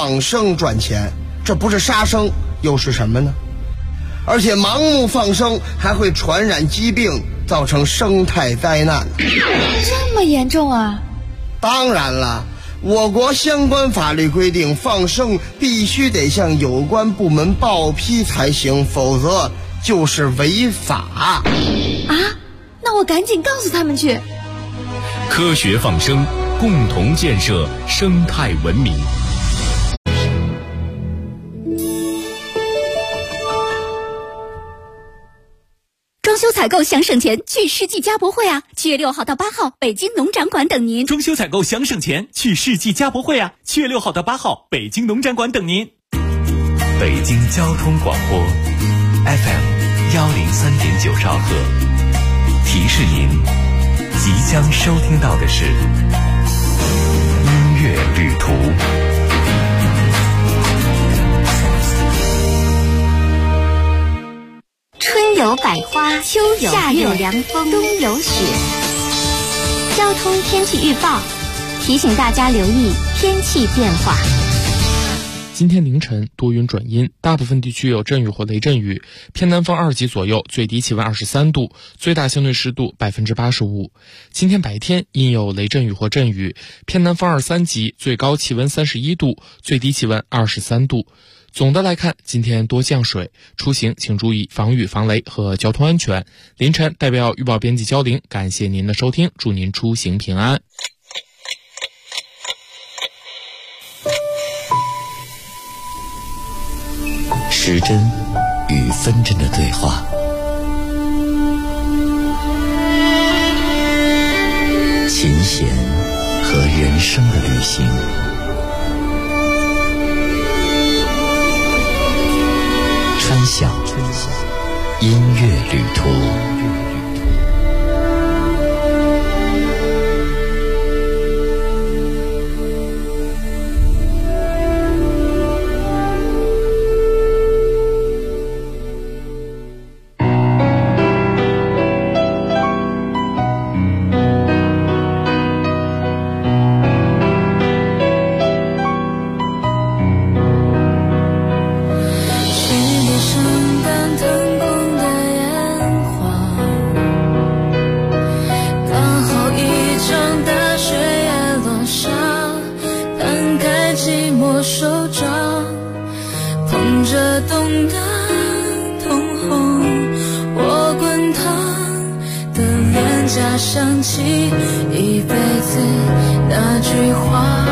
放生赚钱，这不是杀生又是什么呢？而且盲目放生还会传染疾病，造成生态灾难。 这么严重啊？ 当然了，我国相关法律规定，放生必须得向有关部门报批才行，否则就是违法。 啊？那我赶紧告诉他们去。 科学放生，共同建设生态文明。 装修采购想省钱，去世纪家博会啊！7月6号到8号，北京农展馆等您。 装修采购想省钱，去世纪家博会啊！7月6号到8号，北京农展馆等您。 北京交通广播 FM 103.9兆赫，提示您即将收听到的是音乐旅途。 春有百花，秋有夏有凉风，冬有雪。交通天气预报提醒大家留意天气变化。 今天凌晨多云转阴，大部分地区有阵雨或雷阵雨，偏南风2级左右，最低气温23度，最大相对湿度85%。今天白天阴有雷阵雨或阵雨，偏南风2、3级，最高气温31度，最低气温23度。总的来看，今天多降水，出行请注意防雨防雷和交通安全。凌晨代表预报编辑焦玲，感谢您的收听，祝您出行平安。 时针与分针的对话，琴弦和人生的旅行，穿响音乐旅途。 想起一辈子那句话，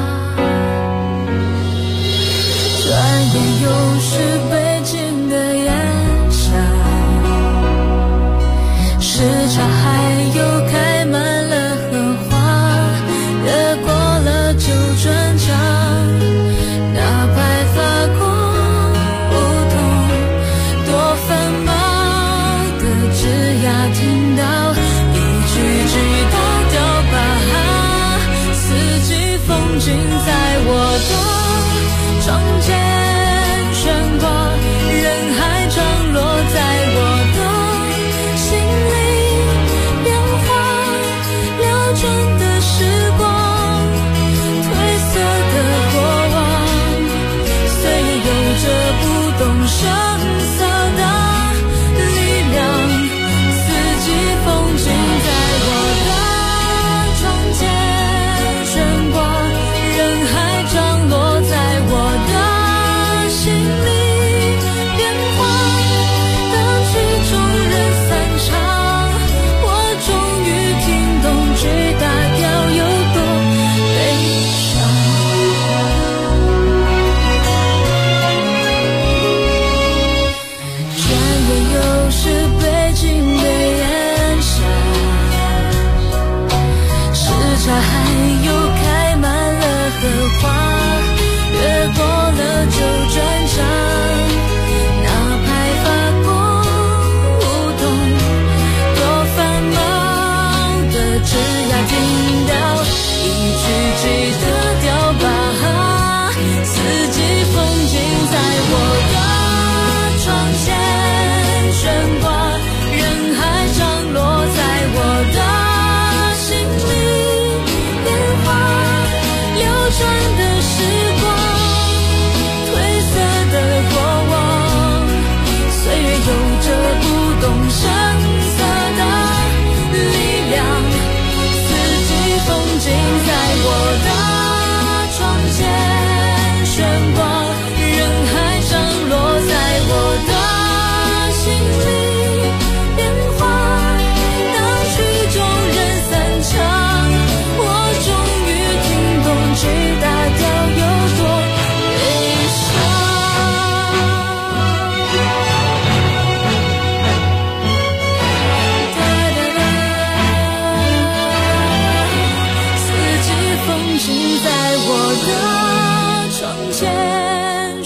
转眼又是北京的炎夏，市场还有开满了荷花，越过了旧砖墙，那白发过梧桐，多繁忙的枝桠听到风景在我的窗前悬挂。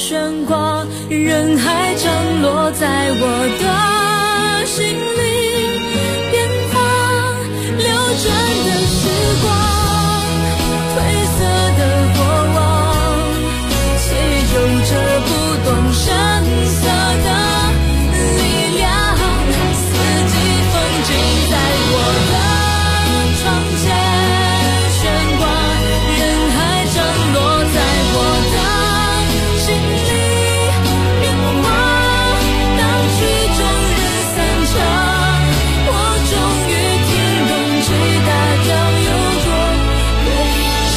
悬挂，人海涨落在我的心里，变化流转的时光，褪色的过往，且有着不动声色的力量，四季风景在我的窗前悬挂，人海涨落在我的心里，变化当曲终日散场，我终于听懂最大调有多悲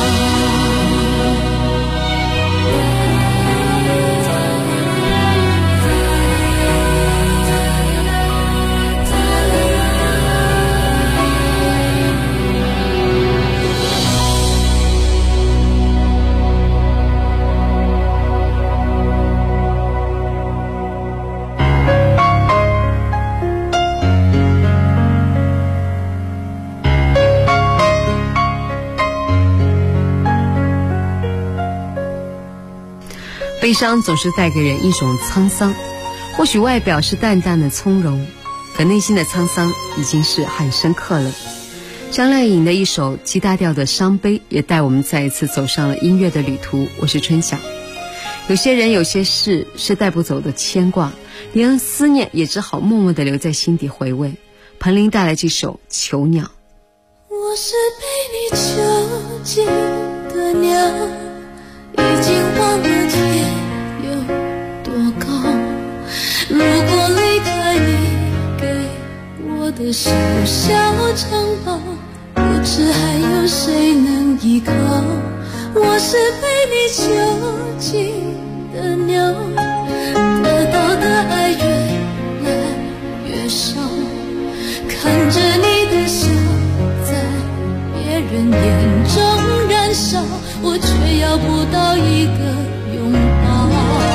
悲伤总是带给人一种沧桑，或许外表是淡淡的从容，可内心的沧桑已经是很深刻了。张靓颖的一首 G 大调的伤悲也带我们再一次走上了音乐的旅途。我是春晓。有些人有些事是带不走的牵挂，连思念也只好默默地留在心底回味。彭羚带来这首囚鸟。 我是被你囚禁的鸟，已经忘了天有多高。如果离开你给我的小小城堡，不知还有谁能依靠。我是被你囚禁的鸟，得到的爱越来越少，看着你的笑在别人眼中燃烧，我却要不到一个拥抱。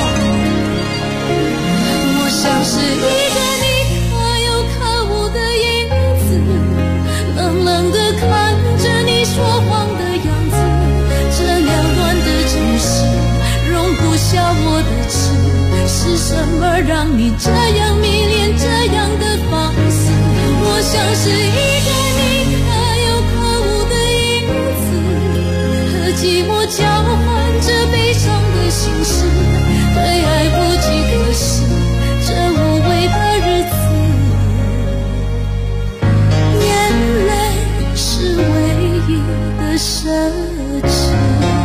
我像是一个你可有可无的影子，冷冷地看着你说谎的样子。这缭乱的城市容不下我的痴，是什么让你这样迷恋这样的放肆？我像是一个你可有可无的影子，和寂寞交换着悲伤的心事，对爱不计得失，这无味的日子，眼泪是唯一的奢侈。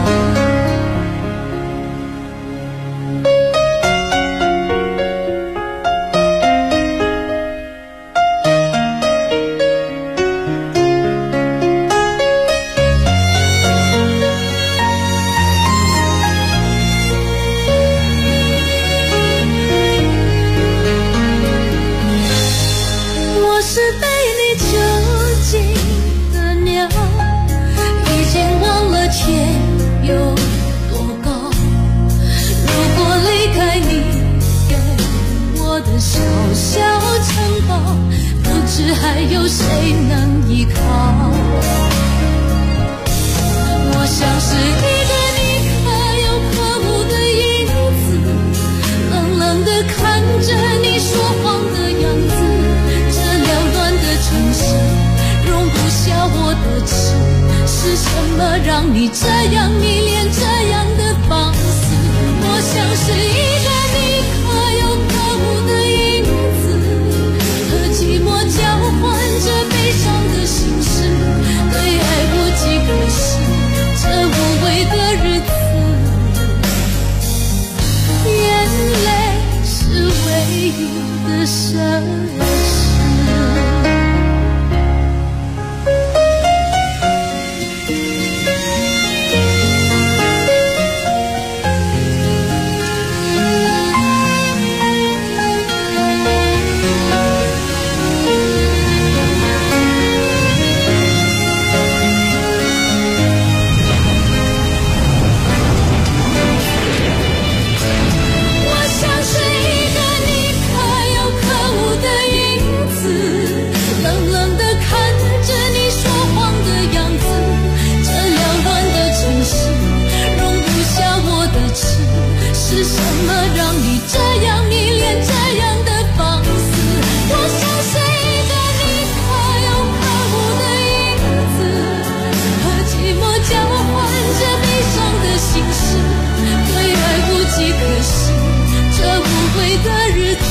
还有谁能依靠？我像是一个你可有可无的影子，冷冷地看着你说谎的样子。这缭乱的城市容不下我的痴，是什么让你这样迷恋这样的放肆？我像是一个你可有可无的影子，和寂寞交换着悲伤的心事，对爱不计得失，这无味的日子，眼泪是唯一的奢侈。 你这样迷恋这样的放肆。我像是一个你可有可无的影子，和寂寞交换着悲伤的心事，对爱无计可施，这无悔的日子。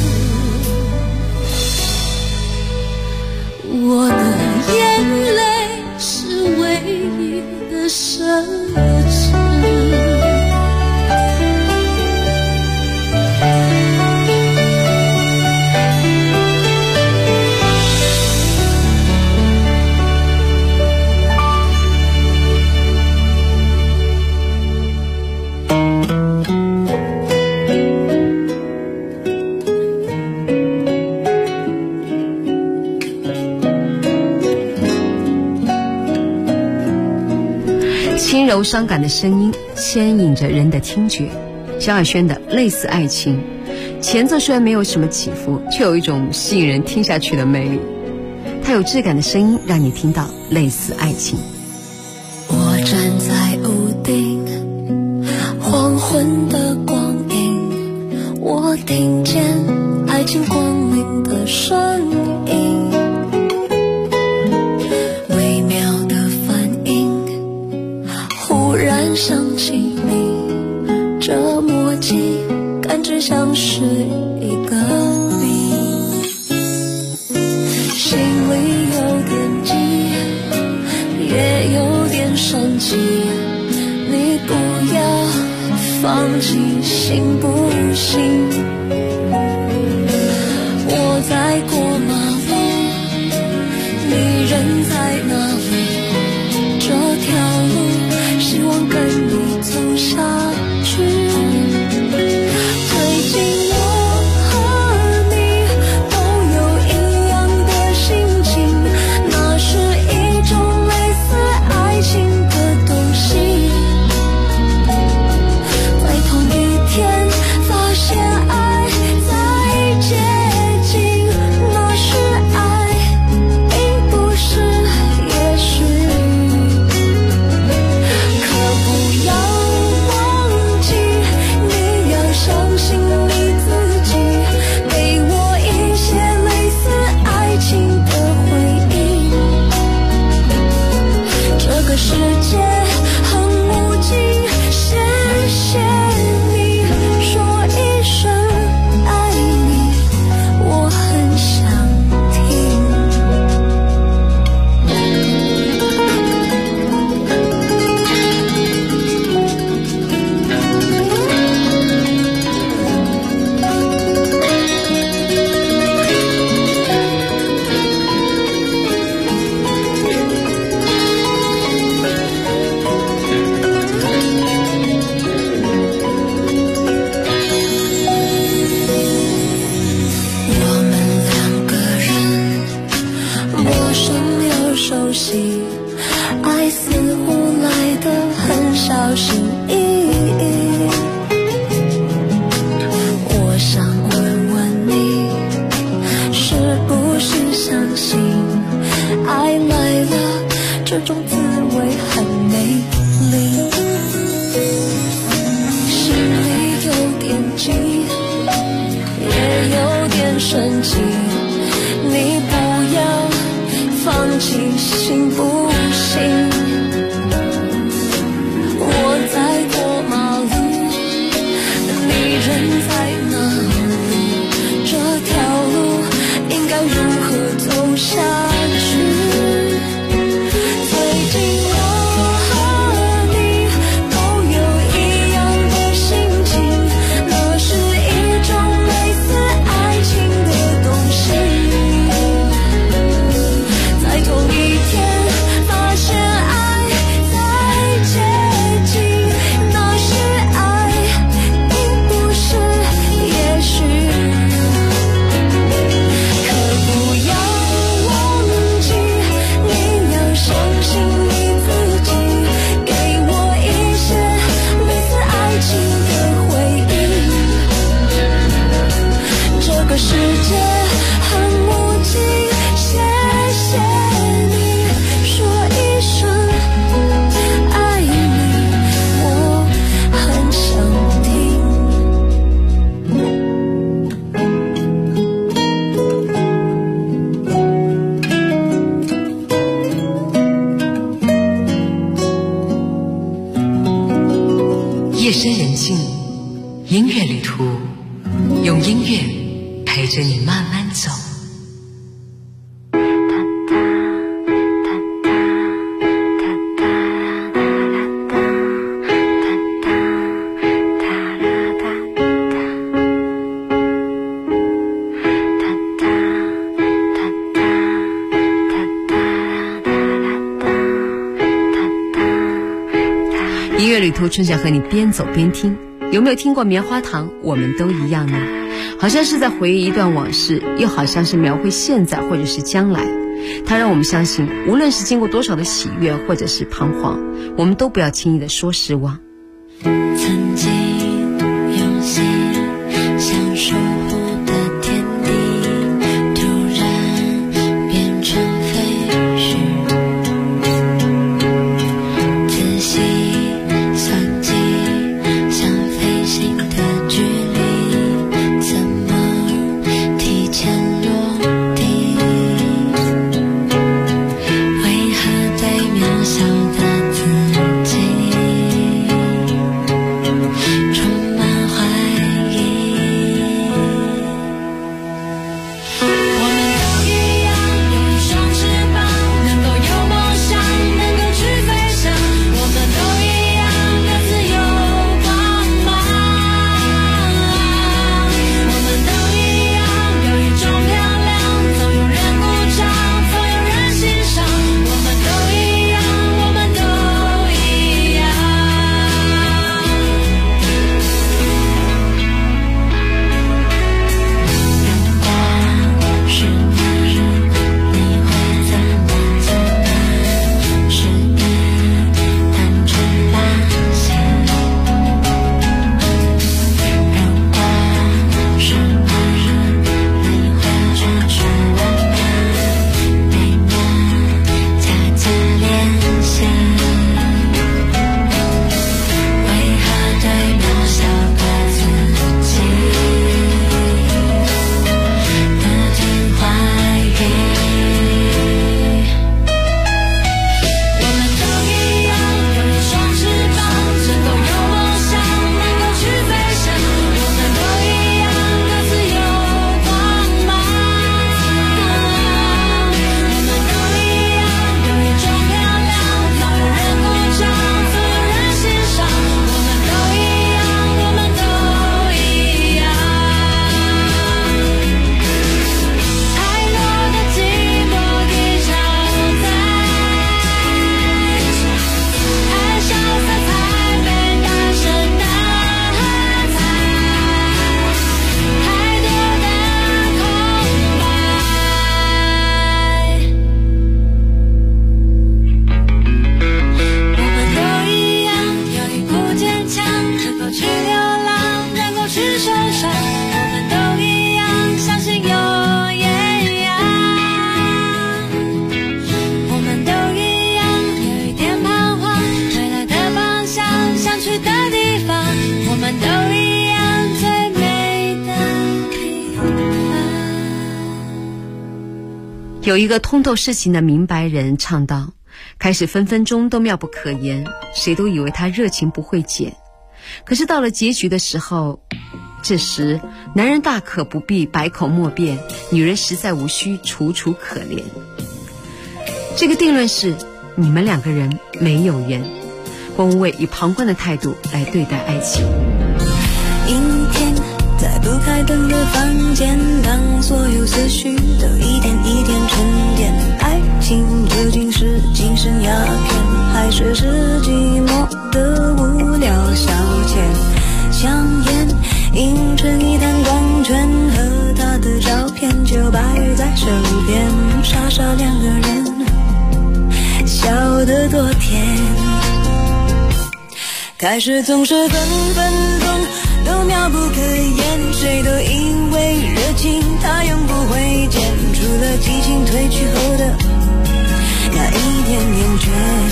我的眼泪是唯一的奢侈。 轻柔伤感的声音牵引着人的听觉，萧亚轩的《类似爱情》，前奏虽然没有什么起伏，却有一种吸引人听下去的魅力。它有质感的声音让你听到类似爱情。 我站在屋顶，黄昏的光影，我听见爱情光临的声音，微妙的反应，忽然想起你，这默契感觉像是一个谜，心里有点急，也有点生气，你不要放弃，行不行？我在过马路，你人在哪里？这条路希望跟你走下去。最近我和你都有一样的心情，那是一种类似爱情的东西。在同一天发现爱前进，音乐旅途，用音乐陪着你慢慢走。音乐旅途，春想和你边走边听。有没有听过棉花糖我们都一样呢？好像是在回忆一段往事，又好像是描绘现在或者是将来。它让我们相信，无论是经过多少的喜悦或者是彷徨，我们都不要轻易的说失望。 曾经用心想守护的天地，突然变成废墟。仔细算计，想飞行的距离，怎么提前落地？为何对渺小的自己充满怀疑？我们都一样，有一双翅膀，能够有梦想，能够去飞翔。我们都一样，各自有光芒。我们都一样，有一种漂亮，总有人鼓掌，总有人欣赏。我们都一样，我们都一样。如果是那日，你会怎么做呢？是你单纯发现。如果是那日，你会传说我们没能恰恰连线。为何对渺小的自己不停怀疑？我们都一样，有一双翅膀，能够有梦想，能够去飞翔。我们都一样，各自有光芒。我们都一样，有一种漂亮，总有人鼓掌，总有人欣赏。我们都一样，我们都一样。太多的寂寞一场在，太潇洒才被大声呐喊，太多的空白。我们都一样，有一股坚强，能够去流浪，能够去受伤。我们都一样，相信有艳阳。我们都一样，有一点彷徨，未来的方向，想去的地方。我们都一样，最美的地方。 有一个通透世情的明白人唱道，开始分分钟都妙不可言，谁都以为他热情不会减。可是到了结局的时候，这时男人大可不必百口莫辩，女人实在无需楚楚可怜。这个定论是，你们两个人没有缘。郭文蔚以旁观的态度来对待爱情。 阴天，在不开灯的房间，当所有思绪都一点一点沉淀，爱情究竟是精神鸦片，还是寂寞的无聊消遣？香烟映成一滩光圈，和他的照片就摆在手边，傻傻两个人，笑得多甜。开始总是分分钟都妙不可言，谁都以为热情它永不会减，除了激情褪去后的那一点厌倦。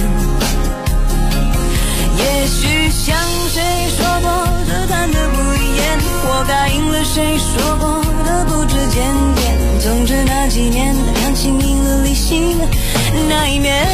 也许像谁说过的谈得不厌，我答应了谁说过的不知检点，总之那几年感情赢了理性那一面。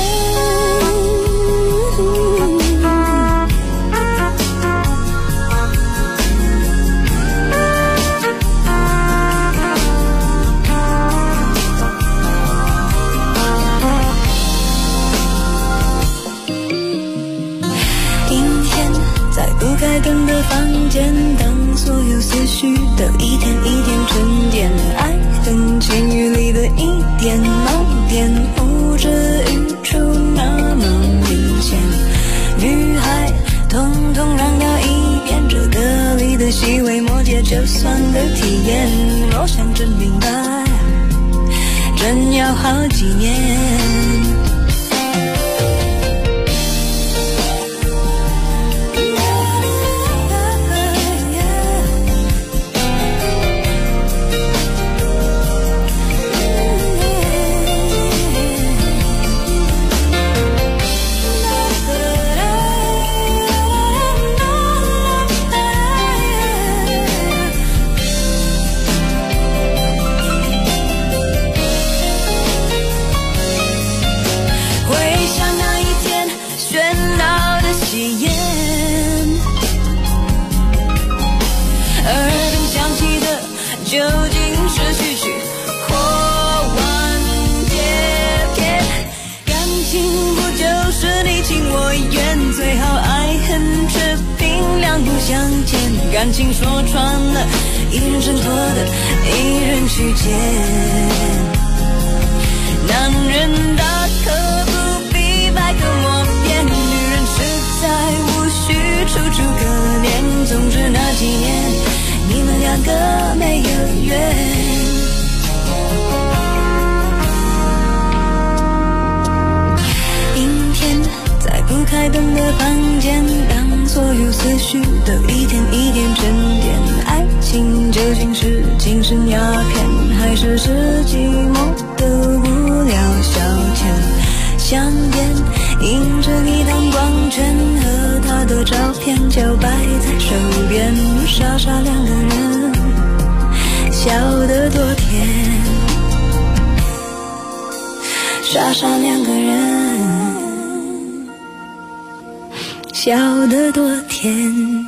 开灯的房间，当所有思绪都一天一天沉淀，爱恨情欲里的一点盲点，这语出那么明显，女孩统统让掉一遍，这歌里的细微末节就算的体验，若想真明白，真要好几年。究竟是序曲或完结篇？感情不就是你情我愿，最好爱恨持平，两不相欠。感情说穿了，一人挣脱的，一人去捡。男人大可不必百口莫辩，女人实在无需楚楚可怜。总之那几年，你们两个没有缘。阴天在不开灯的房间，当所有思绪都一天一点沉淀，爱情究竟是精神鸦片，还是寂寞的无聊消遣？香烟映着一道光圈，和他的照片就摆在手边，傻傻两个人笑得多甜，傻傻两个人笑得多甜。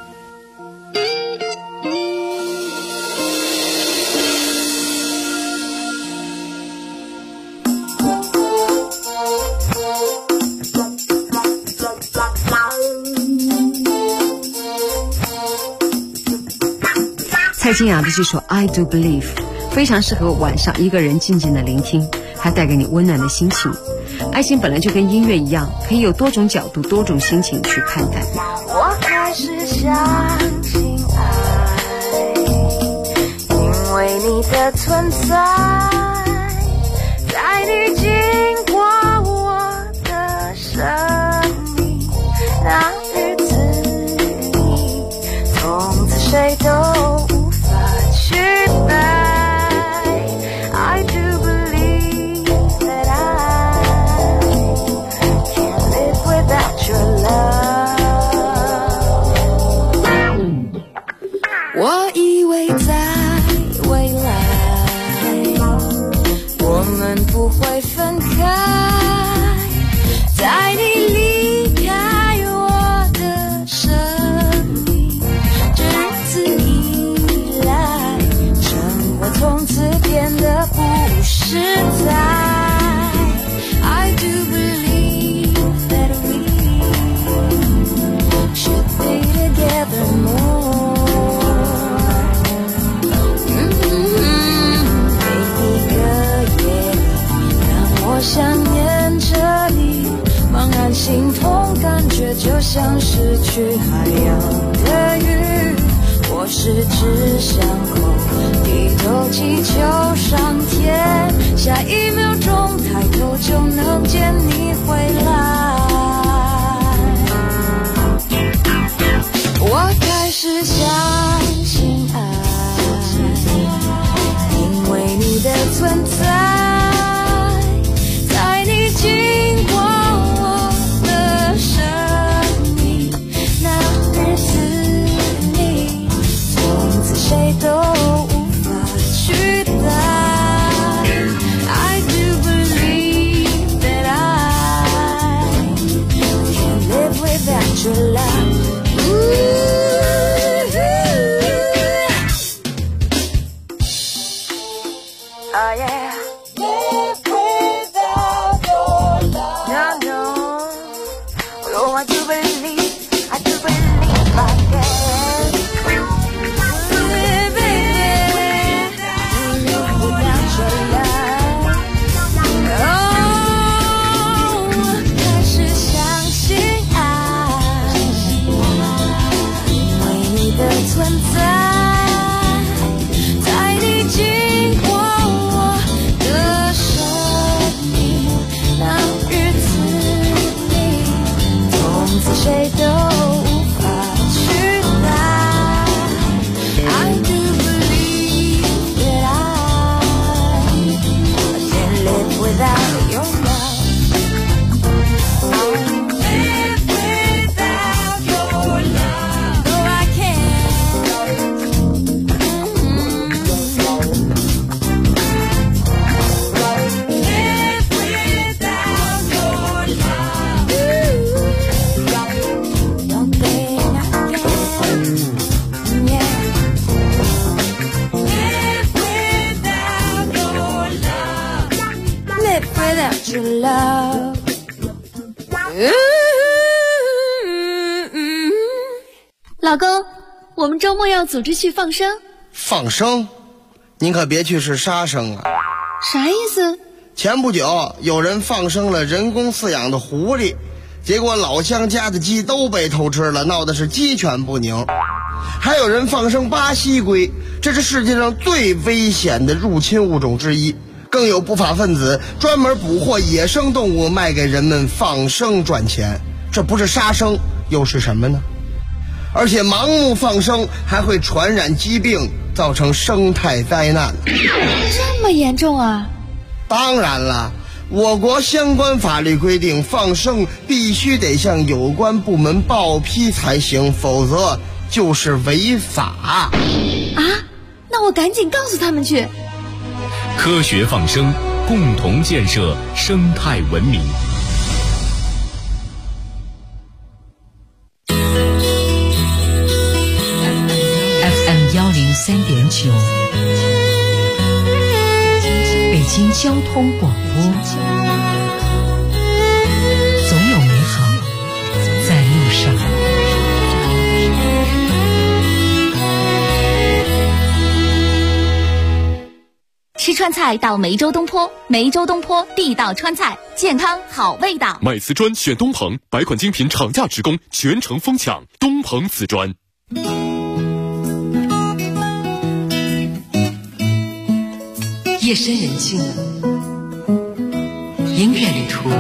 蔡健雅的这首 I Do Believe 非常适合晚上一个人静静的聆听，还带给你温暖的心情。爱情本来就跟音乐一样，可以有多种角度多种心情去看待。 我开始相信爱，因为你的存在，在你经过我的生命，那日子里从此谁都取代。I do believe that I can't live without your love。 我以为在未来我们不会分开，在你离开我的生命，这日子以来从此变得不实在。I do believe that we should be together more。 每一个夜里，当我想念着你，茫然心痛，感觉就像失去海洋的鱼，我十指相扣，低头祈求上天，下一秒钟抬头就能见你回来。我开始相信爱，因为你的存在，在你经过我的生命，那日子里从此谁都无法取代。I do believe that I can live without your love。 is love. 老公，我们周末要组织去放生。 放生？您可别去是杀生啊！ 啥意思？ 前不久有人放生了人工饲养的狐狸，结果老乡家的鸡都被偷吃了，闹的是鸡犬不宁。还有人放生巴西龟，这是世界上最危险的入侵物种之一。更有不法分子专门捕获野生动物卖给人们放生赚钱，这不是杀生又是什么呢？而且盲目放生还会传染疾病，造成生态灾难。 这么严重啊？ 当然了，我国相关法律规定，放生必须得向有关部门报批才行，否则就是违法。 啊？那我赶紧告诉他们去。 科学放生，共同建设生态文明。 FM103.9，北京交通广播，总有美好在路上。 吃川菜到梅州东坡，梅州东坡地道川菜，健康好味道。 买瓷砖选东鹏，100款精品厂价直供，全程疯抢，东鹏瓷砖。 夜深人静了，音乐旅途，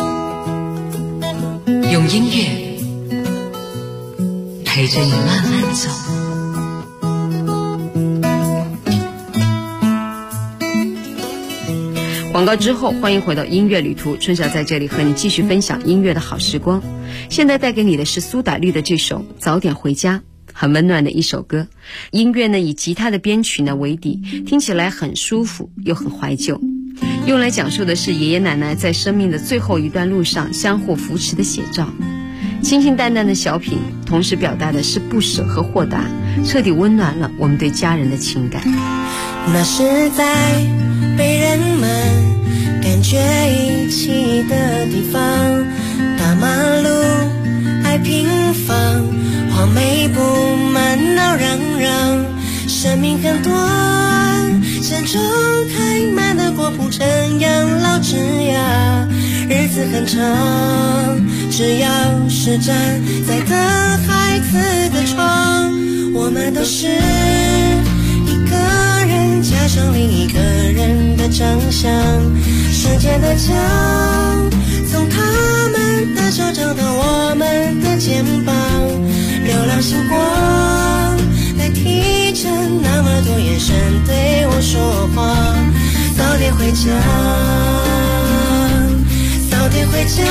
用音乐陪着你慢慢走。 广告之后，欢迎回到音乐旅途，春晓在这里和你继续分享音乐的好时光。现在带给你的是苏打绿的这首《早点回家》，很温暖的一首歌。音乐呢以吉他的编曲呢为底，听起来很舒服又很怀旧，用来讲述的是爷爷奶奶在生命的最后一段路上相互扶持的写照。清清淡淡的小品，同时表达的是不舍和豁达，彻底温暖了我们对家人的情感。 那是在被人们感觉遗弃的地方，大马路爱平房，黄梅布满闹嚷嚷，生命很短，山中开满的果铺成养老枝桠，日子很长，只要是站在等孩子的床，我们都是一个人加上另一个人的长相，时间的墙从他们的手找到我们的肩膀，流浪星光代替着那么多眼神对我说话，早点回家，早点回家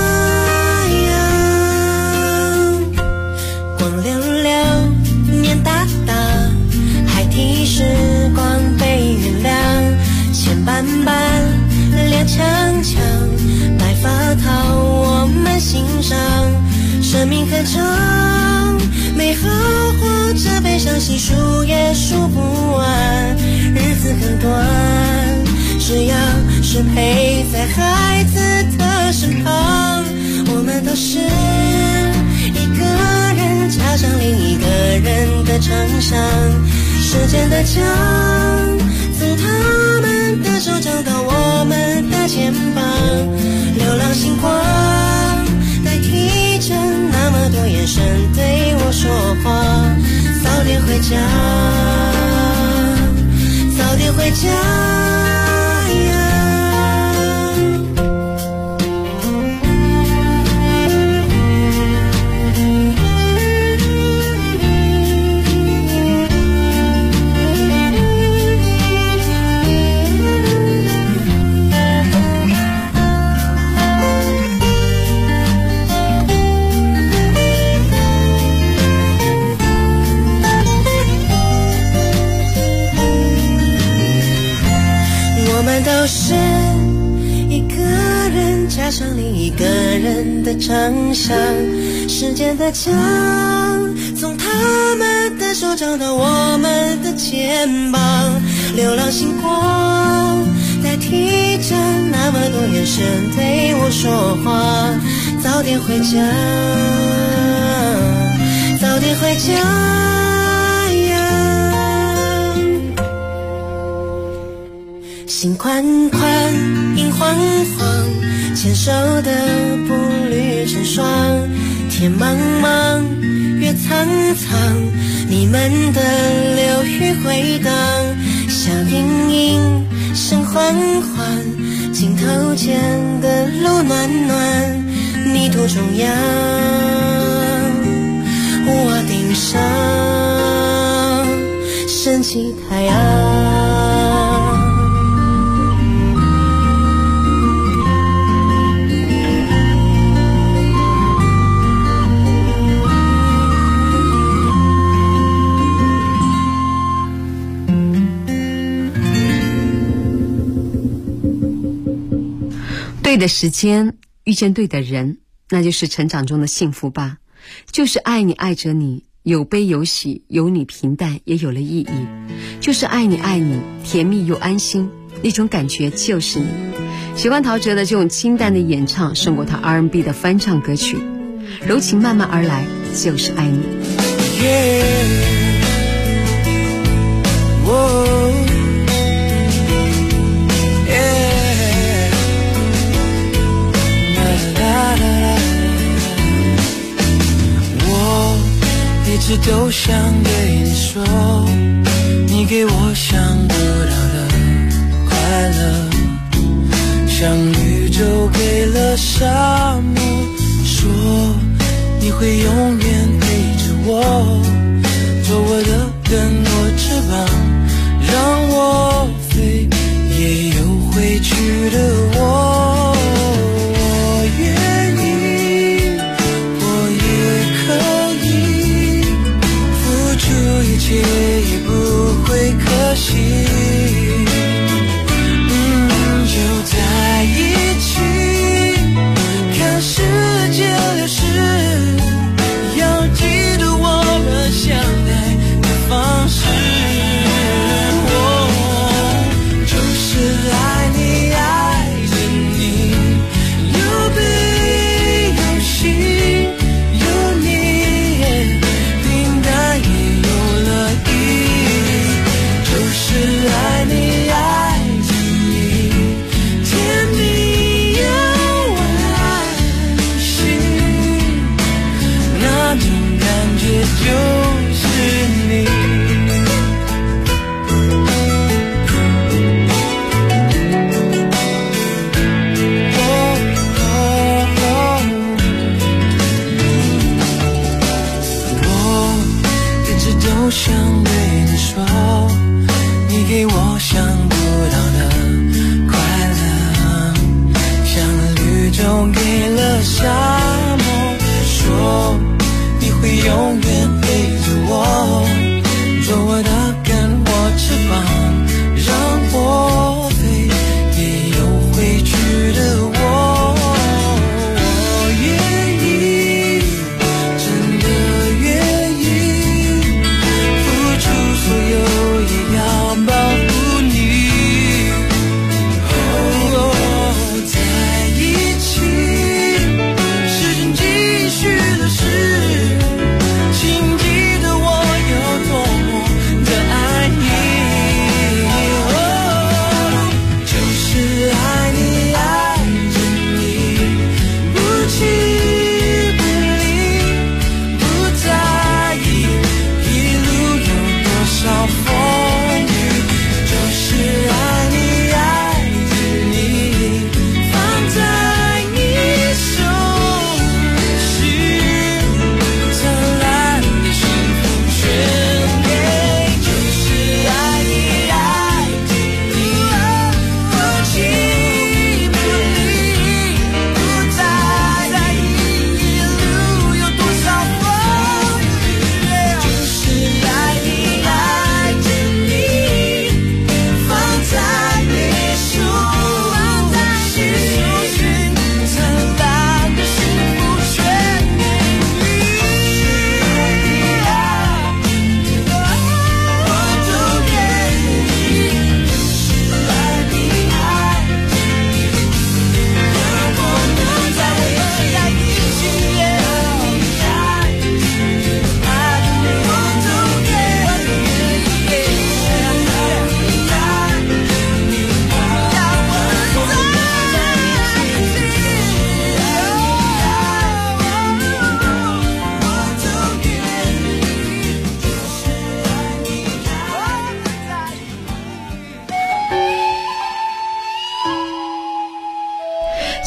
呀，光溜溜面大大，孩提时光被原谅，牵绊绊踉跄跄，白发桃我们欣赏，生命很长，美好或者悲伤细数也数不完，日子很短，只要是陪在孩子的身旁，我们都是一个人加上另一个人的长相，时间的墙从他们的手找到我们的肩膀，流浪星光代替着那么多眼神对我说话，早点回家，早点回家呀。都是一个人加上另一个人的长相，时间的墙从他们的手找到我们的肩膀，流浪星光代代替着那么多眼神对我说话，早点回家，早点回家呀。心宽宽，影晃晃，牵手的步履成双，天茫茫，月苍苍，你们的流语回荡，小电影声缓缓，镜头前的路暖暖，泥土中央，瓦顶上升起太阳。 对的时间遇见对的人，那就是成长中的幸福吧。就是爱你爱着你，有悲有喜，有你平淡也有了意义。就是爱你爱你，甜蜜又安心，那种感觉就是你。喜欢陶喆的这种清淡的演唱，胜过他 R&B 的翻唱歌曲。柔情慢慢而来，就是爱你。 一直都想对你说，你给我想不到的快乐，像绿洲给了沙漠，说你会永远陪着我，做我的更多翅膀，让我飞，也有回去的我。一切也不会可惜，就在一起，看世界流逝，要记得我们相爱的方式，就是爱你爱着你，有悲有喜，有你平淡也爱你爱着你，甜蜜又安心，那种感觉就是你。我一直都想对你说，你给我想不到的快乐，像绿洲给了沙漠，说你会永远陪着我，做我的跟我翅膀，让我飞，也有回去的我。我愿意，真的愿意付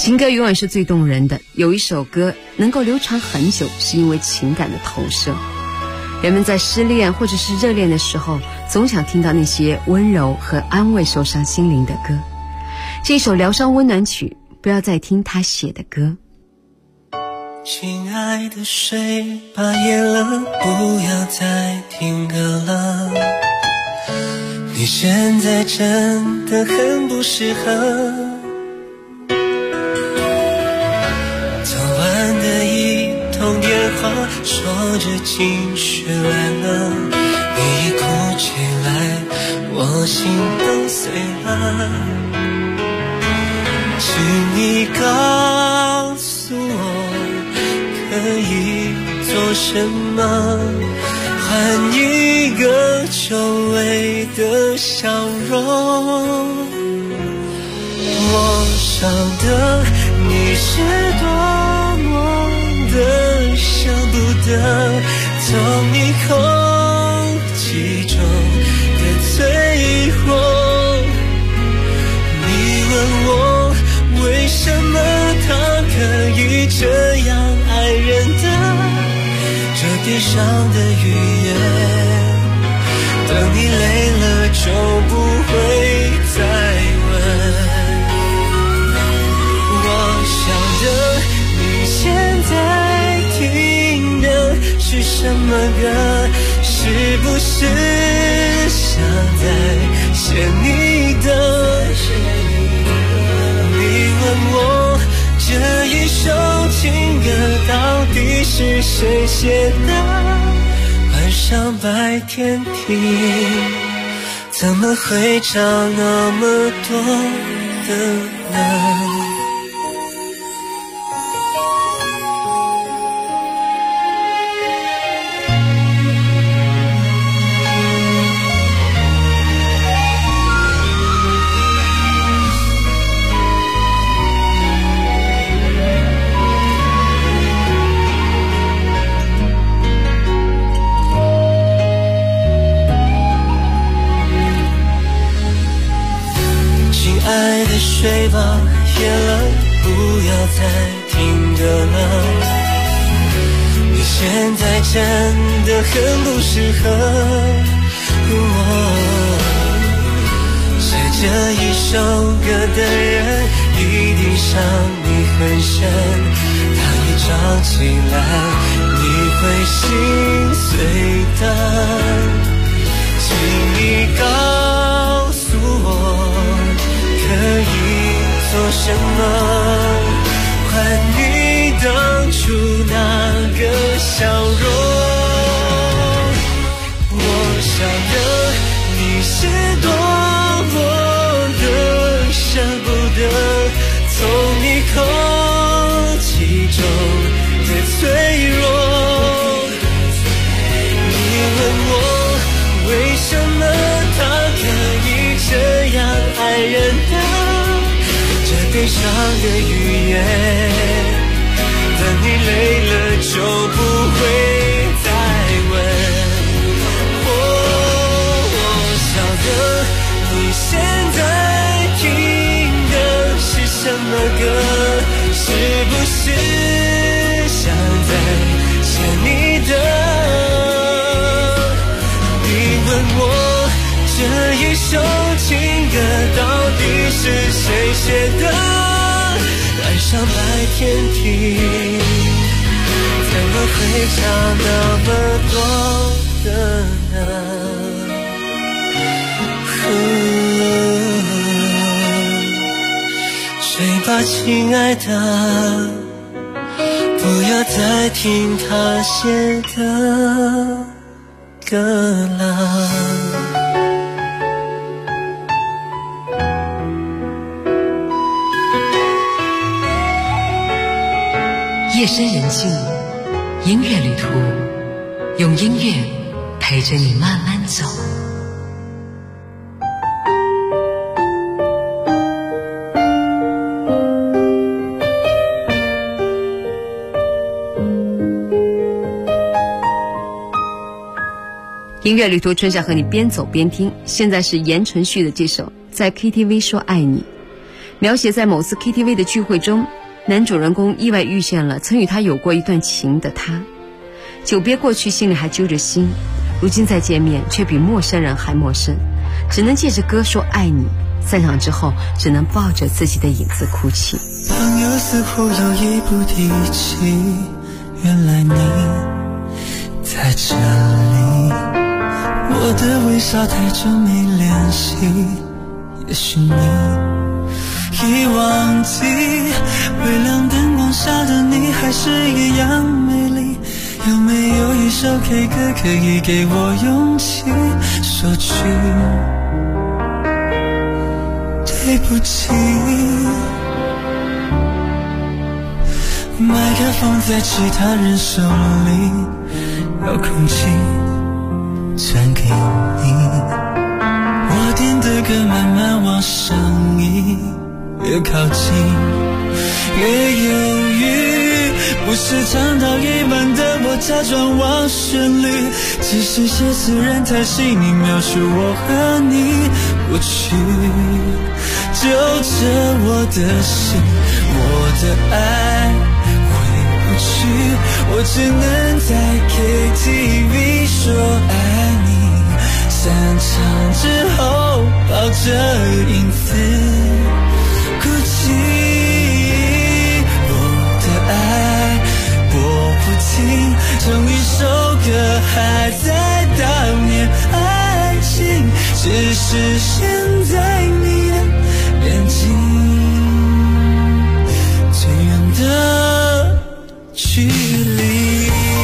情歌永远是最动人的，有一首歌能够流传很久，是因为情感的投射。人们在失恋或者是热恋的时候，总想听到那些温柔和安慰受伤心灵的歌。这首疗伤温暖曲，不要再听他写的歌。 亲爱的，睡吧，夜了，不要再听歌了。你现在真的很不适合。昨晚的一通电话，说着情绪来了，你一哭起来，我心都碎了。请你告诉我，可以做什么，换一个久违的笑容。我晓得你是多么的舍不得，从你空气中的脆弱。你问我为什么他可以这样爱人的，这地上的语言，等你累了就不会再问。我晓得你现在听的是什么歌，是不是想再写你的？你问我这一首情歌到底是谁写的？晚上白天听，怎么会找那么多的呢？爱的睡吧，夜了，不要再听歌了。你现在真的很不适合。写这一首歌的人一定伤你很深，他一唱起来你会心碎的。请你告诉我，可以做什么，换你当初那个笑容。我晓得你是多么的舍不得，从你空气中的脆弱。你问我为什么他可以这样爱人的，这悲伤的语言，等你累了就不会再问。我晓得你现在听的是什么歌，是不是想再写你的？你问我这一首情歌到底是谁写的？晚上白天听，怎么会差那么多的呢？睡吧，亲爱的，不要再听他写的歌了。 夜深人静，音乐旅途，用音乐陪着你慢慢走。 音乐旅途，春夏和你边走边听。现在是言承旭的这首《在 KTV 说爱你》。 描写在某次 KTV 的聚会中，男主人公意外遇见了曾与他有过一段情的他，久别过去，心里还揪着心，如今再见面却比陌生人还陌生，只能借着歌说爱你，散场之后只能抱着自己的影子哭泣。 朋友似乎有意不提起，原来你在这里，我的微笑太久没联系，也许你已忘记，微亮灯光下的你还是一样美丽，有没有一首 K 歌可以给我勇气说句对不起？麦克风在其他人手里，遥控器传给你，我点的歌慢慢往上移，越靠近越犹豫，不是唱到一半的我假装忘旋律，只是写词人太细腻描述我和你过去，揪着我的心，我的爱回不去，我只能在 KTV 说爱你，散场之后抱着影子哭泣，我的爱播不停，同一首歌还在悼念爱情，只是现在你的眼睛最远的距离。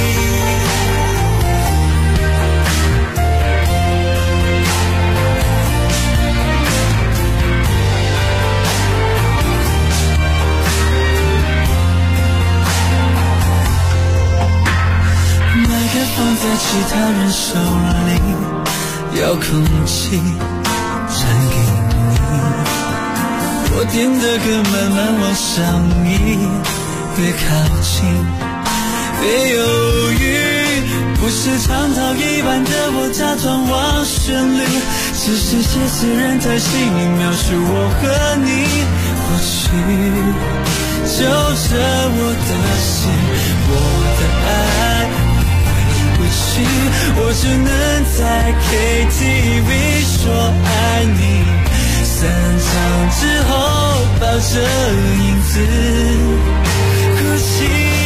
放在其他人手里，遥控器传给你，我点的歌慢慢往上移，越靠近越犹豫，不是唱到一半的我假装忘旋律，只是写词人太细腻描述我和你过去，揪着我的心，我的爱我只能在 KTV 说爱你，散场之后抱着影子哭泣，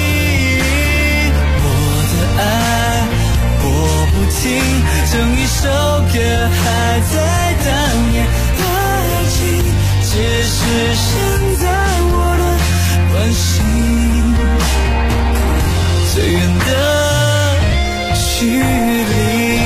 我的爱播不停，整一首歌还在悼念爱情，只是现在我的关心最远的距离。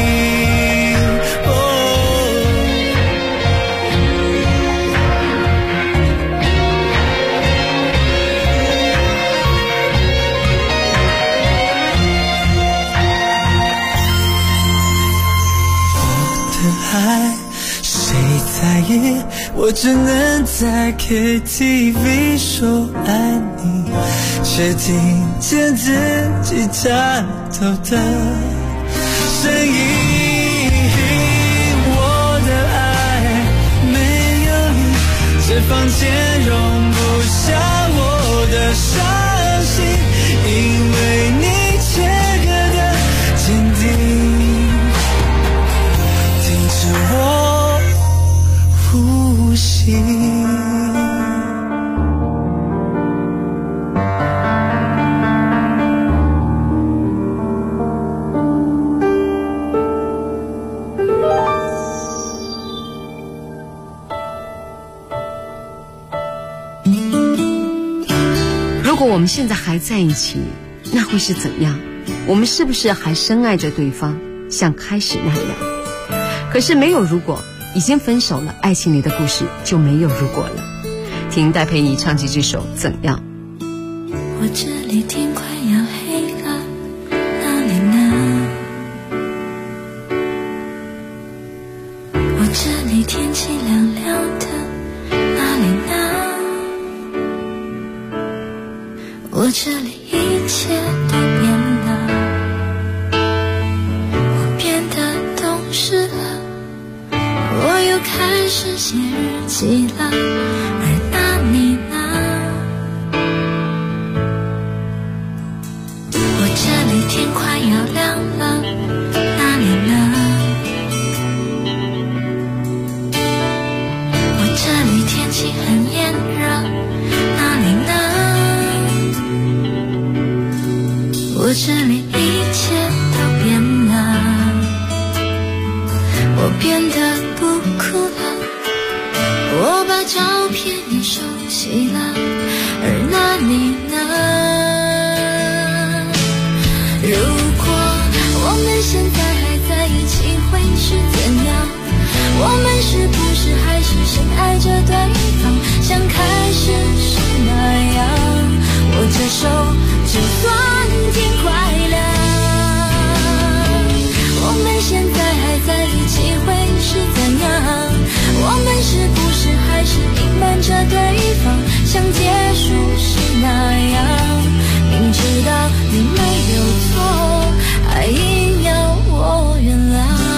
我的爱谁在意？我只能在 KTV 说爱你，确定剪自己插头的声音，我的爱没有你，这房间容不下我的伤心，因为你切割的坚定，停止我呼吸。 如果我们现在还在一起，那会是怎样？我们是不是还深爱着对方，像开始那样？可是没有如果，已经分手了，爱情里的故事就没有如果了。听戴佩妮唱起这首《怎样》。 我这里天快要黑了，哪里呢？我这里天气凉凉的，哪里呢？我这里一切都变了，我变得懂事了，我又开始写日记了，而那变得不哭了，我把照片也收起了，而那你呢？如果我们现在还在一起会是怎样？我们是不是还是深爱着对方，像开始时那样？握着手就算天快亮。我们现在还在一起会是怎样？我们是不是还是隐瞒着对方，像结束时那样？明知道你没有错，还硬要我原谅。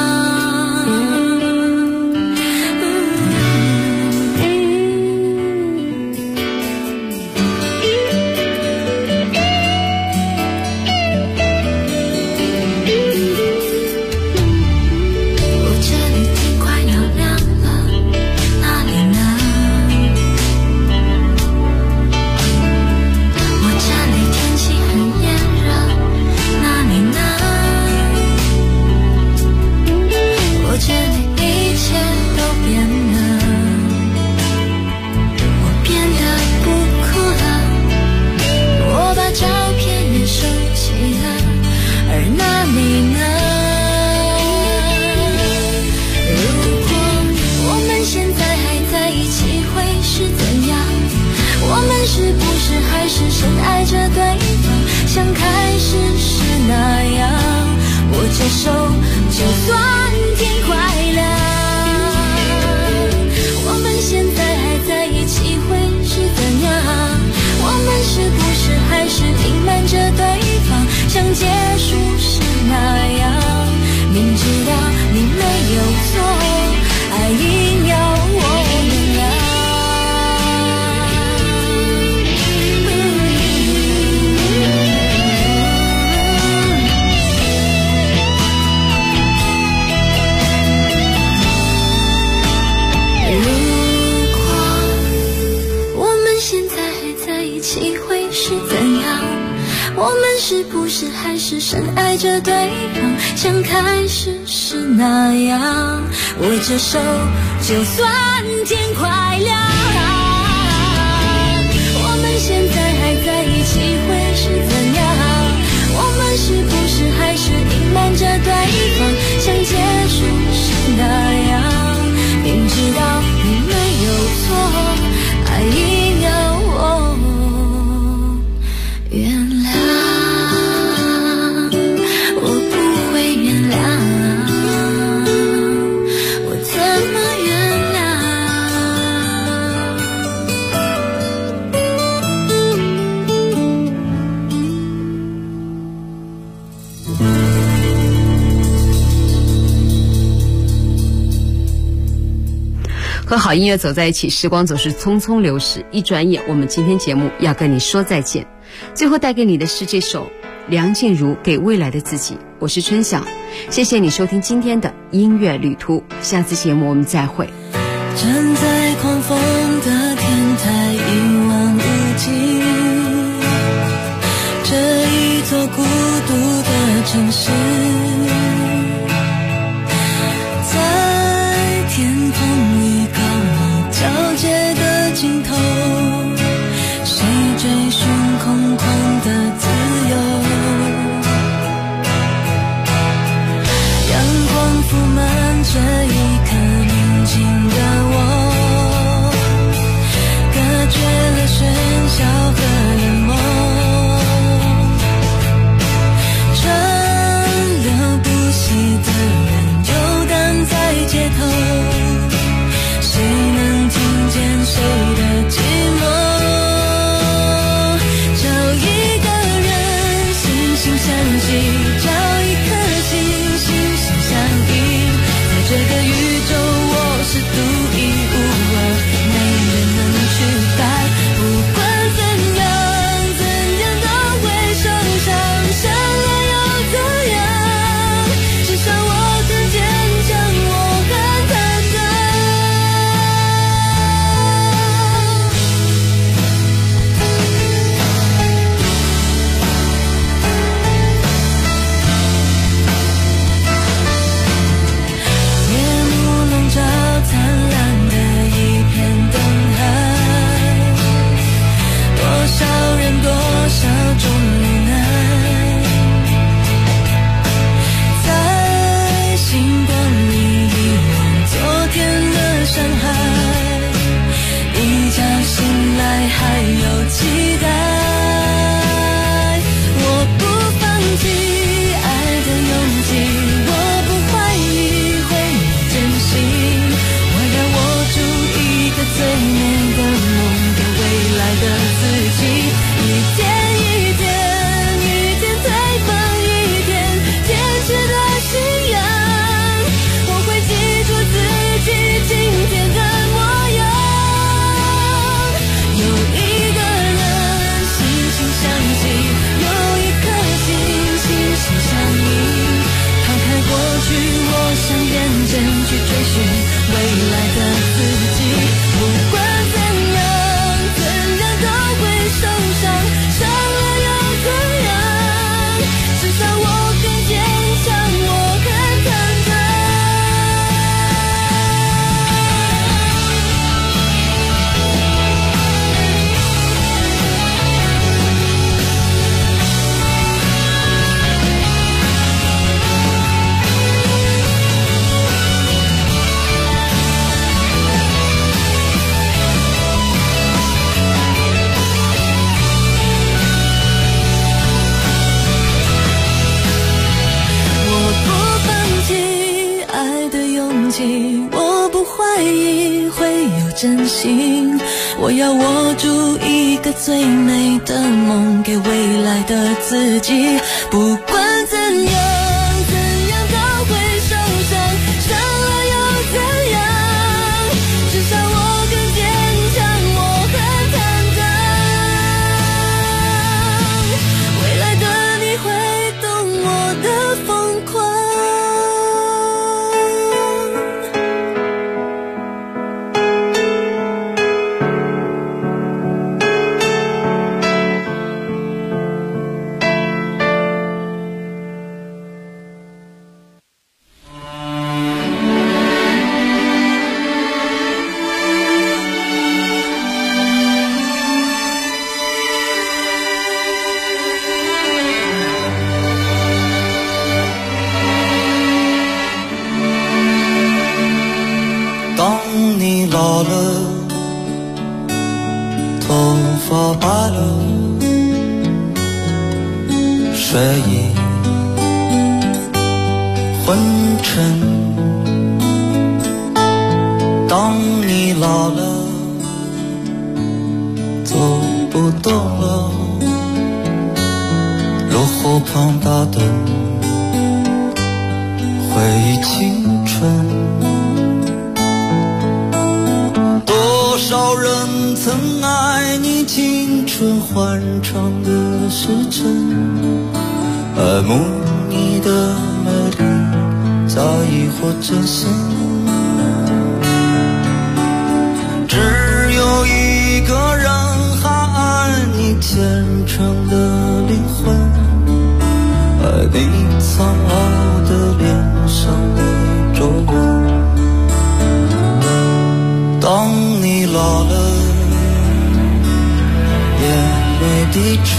是不是还是深爱着对方，像开始时那样，握着手就算天快亮。我们现在还在一起会是怎样？我们是不是还是隐瞒着对方，像结束时那样？明知道你没有错，还硬要我原谅。 和好音乐走在一起，时光总是匆匆流逝，一转眼我们今天节目要跟你说再见。最后带给你的是这首梁静茹给未来的自己，我是春晓，谢谢你收听今天的音乐旅途，下次节目我们再会。 站在狂风的天台一望无际，这一座孤独的城市，在天空里高低交界的尽头，谁追寻空旷的自由？阳光铺满这一刻宁静的我，隔绝了喧嚣和冷漠，川流不息的人游荡在街头，谁能听见谁的寂寞？找一个人心心相惜，找一颗心心心相印，在这个宇宙我是独一。 来的自己。不管怎样都会受伤，伤了又怎样？至少我更坚强，我更坦荡。我不怀疑会有真心，我要握住一个最美的梦，给未来的自己。不管怎样都会受伤，伤了又怎样？至少我更坚强，我很坦荡。未来的你会懂我的疯狂。 老了，头发白了，睡意昏沉。当你老了，走不动了，落后庞大的回忆青春。多少人曾爱你青春欢畅的时辰，爱慕你的美丽，在意或真心。只有一个人还爱你虔诚的灵魂，爱你苍老的脸上的皱纹。当你老了，眼泪低垂，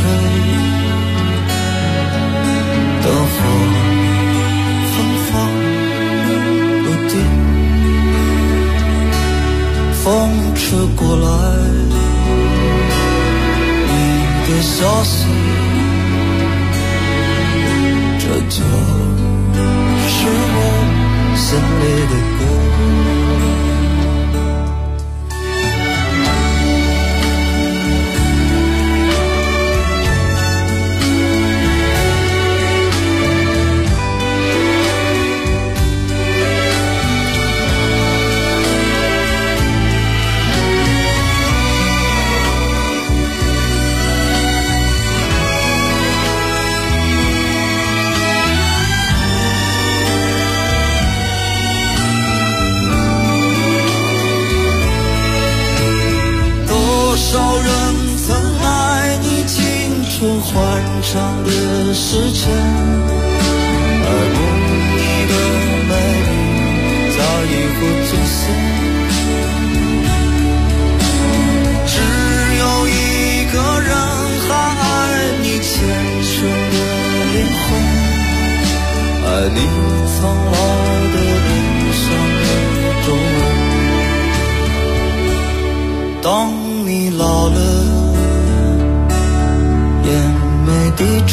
灯火芬芳不定，风吹过来，你的消息，这就是我心里的歌。欢畅的时辰，爱慕你的美丽，早已不真实。只有一个人还爱你虔诚的灵魂，爱你苍老的脸上的皱纹。当你老了，眼眉低垂，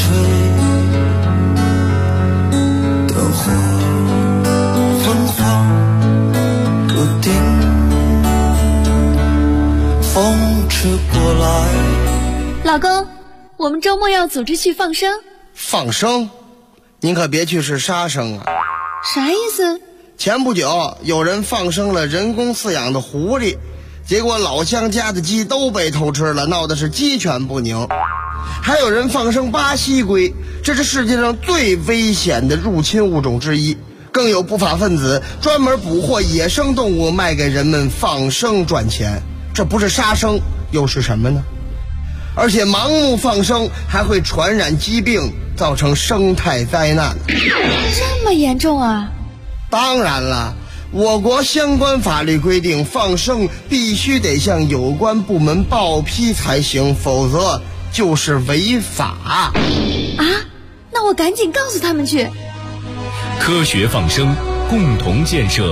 灯火昏黄不定，风吹过来。 老公，我们周末要组织去放生。 放生？您可别去是杀生啊！ 啥意思？ 前不久有人放生了人工饲养的狐狸，结果老乡家的鸡都被偷吃了，闹的是鸡犬不宁。还有人放生巴西龟，这是世界上最危险的入侵物种之一， 更有不法分子专门捕获野生动物卖给人们放生赚钱，这不是杀生又是什么呢？而且盲目放生还会传染疾病，造成生态灾难。 这么严重啊？ 当然了，我国相关法律规定，放生必须得向有关部门报批才行，否则就是违法。 啊？那我赶紧告诉他们去。 科学放生，共同建设